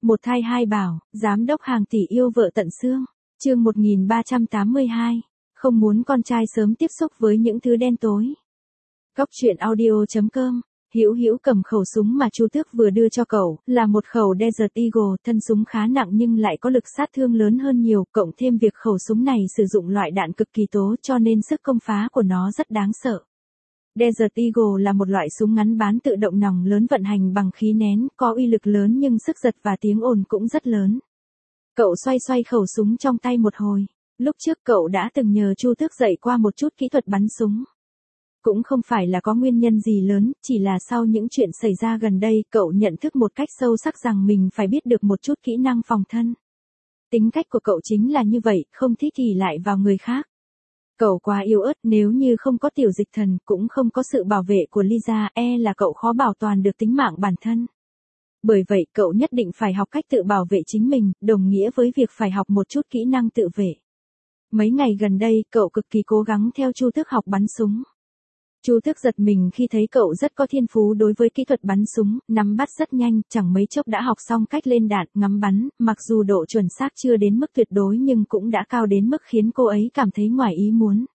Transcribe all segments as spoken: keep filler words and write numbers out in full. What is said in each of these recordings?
Một thai hai bảo, giám đốc hàng tỷ yêu vợ tận xương. Chương một nghìn ba trăm tám mươi hai. Không muốn con trai sớm tiếp xúc với những thứ đen tối. Góc truyện audio chấm com. Hữu Hữu cầm khẩu súng mà Chu Tước vừa đưa cho cậu, là một khẩu Desert Eagle, thân súng khá nặng nhưng lại có lực sát thương lớn hơn nhiều, cộng thêm việc khẩu súng này sử dụng loại đạn cực kỳ tố cho nên sức công phá của nó rất đáng sợ. Desert Eagle là một loại súng ngắn bán tự động nòng lớn vận hành bằng khí nén, có uy lực lớn nhưng sức giật và tiếng ồn cũng rất lớn. Cậu xoay xoay khẩu súng trong tay một hồi. Lúc trước cậu đã từng nhờ Chu Tước dạy qua một chút kỹ thuật bắn súng. Cũng không phải là có nguyên nhân gì lớn, chỉ là sau những chuyện xảy ra gần đây, cậu nhận thức một cách sâu sắc rằng mình phải biết được một chút kỹ năng phòng thân. Tính cách của cậu chính là như vậy, không thích ỷ lại vào người khác. Cậu quá yếu ớt, nếu như không có tiểu dịch thần, cũng không có sự bảo vệ của Lisa, e là cậu khó bảo toàn được tính mạng bản thân. Bởi vậy, cậu nhất định phải học cách tự bảo vệ chính mình, đồng nghĩa với việc phải học một chút kỹ năng tự vệ. Mấy ngày gần đây, cậu cực kỳ cố gắng theo Chu Tước học bắn súng. Chu Tước giật mình khi thấy cậu rất có thiên phú đối với kỹ thuật bắn súng, nắm bắt rất nhanh, chẳng mấy chốc đã học xong cách lên đạn, ngắm bắn, mặc dù độ chuẩn xác chưa đến mức tuyệt đối nhưng cũng đã cao đến mức khiến cô ấy cảm thấy ngoài ý muốn.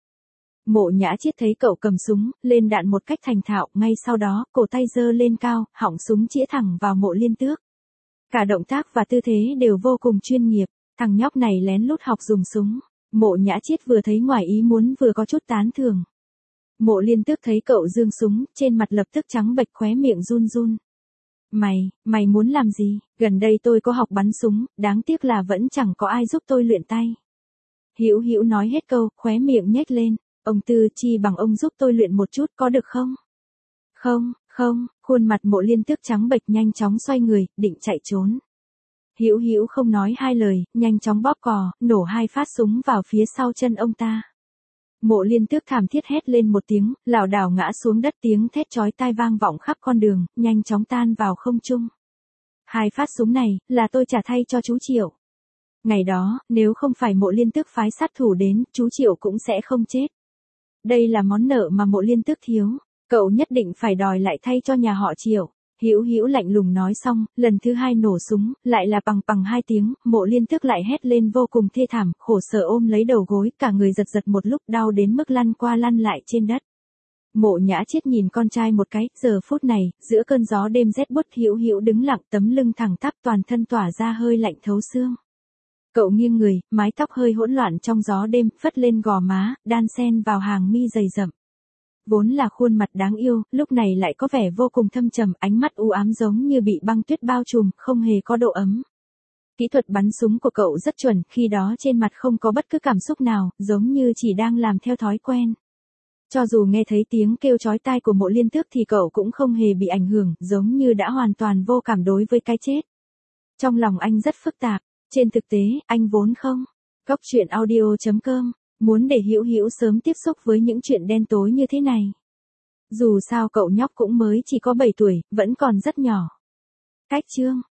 Mộ Nhã Chiết thấy cậu cầm súng, lên đạn một cách thành thạo, ngay sau đó, cổ tay giơ lên cao, họng súng chĩa thẳng vào Mộ Liên Tước. Cả động tác và tư thế đều vô cùng chuyên nghiệp, thằng nhóc này lén lút học dùng súng. Mộ Nhã Chiết vừa thấy ngoài ý muốn vừa có chút tán thưởng. Mộ Liên Tước thấy cậu giương súng, trên mặt lập tức trắng bệch, khóe miệng run run. Mày, mày muốn làm gì? Gần đây tôi có học bắn súng, đáng tiếc là vẫn chẳng có ai giúp tôi luyện tay. Hữu Hữu nói hết câu, khóe miệng nhếch lên. Ông Tư, chi bằng ông giúp tôi luyện một chút có được không? Không, không, khuôn mặt Mộ Liên Tước trắng bệch, nhanh chóng xoay người, định chạy trốn. Hữu Hữu không nói hai lời, nhanh chóng bóp cò, nổ hai phát súng vào phía sau chân ông ta. Mộ Liên Tước thảm thiết hét lên một tiếng, lảo đảo ngã xuống đất, tiếng thét chói tai vang vọng khắp con đường, nhanh chóng tan vào không trung. Hai phát súng này, là tôi trả thay cho chú Triệu. Ngày đó, nếu không phải Mộ Liên Tước phái sát thủ đến, chú Triệu cũng sẽ không chết. Đây là món nợ mà Mộ Liên Tước thiếu, cậu nhất định phải đòi lại thay cho nhà họ Triệu. Hữu Hữu lạnh lùng nói xong, lần thứ hai nổ súng, lại là bằng bằng hai tiếng, Mộ Liên Tước lại hét lên vô cùng thê thảm, khổ sở ôm lấy đầu gối, cả người giật giật một lúc, đau đến mức lăn qua lăn lại trên đất. Mộ Nhã Chiết nhìn con trai một cái, giờ phút này, giữa cơn gió đêm rét buốt, Hữu Hữu đứng lặng, tấm lưng thẳng tắp, toàn thân tỏa ra hơi lạnh thấu xương. Cậu nghiêng người, mái tóc hơi hỗn loạn trong gió đêm, phất lên gò má, đan xen vào hàng mi dày rậm. Vốn là khuôn mặt đáng yêu, lúc này lại có vẻ vô cùng thâm trầm, ánh mắt u ám giống như bị băng tuyết bao trùm, không hề có độ ấm. Kỹ thuật bắn súng của cậu rất chuẩn, khi đó trên mặt không có bất cứ cảm xúc nào, giống như chỉ đang làm theo thói quen. Cho dù nghe thấy tiếng kêu chói tai của Mộ Liên Tước thì cậu cũng không hề bị ảnh hưởng, giống như đã hoàn toàn vô cảm đối với cái chết. Trong lòng anh rất phức tạp, trên thực tế, anh vốn không. Góc truyện audio chấm com. Muốn để Hữu Hữu sớm tiếp xúc với những chuyện đen tối như thế này. Dù sao cậu nhóc cũng mới chỉ có bảy tuổi, vẫn còn rất nhỏ. Cách chương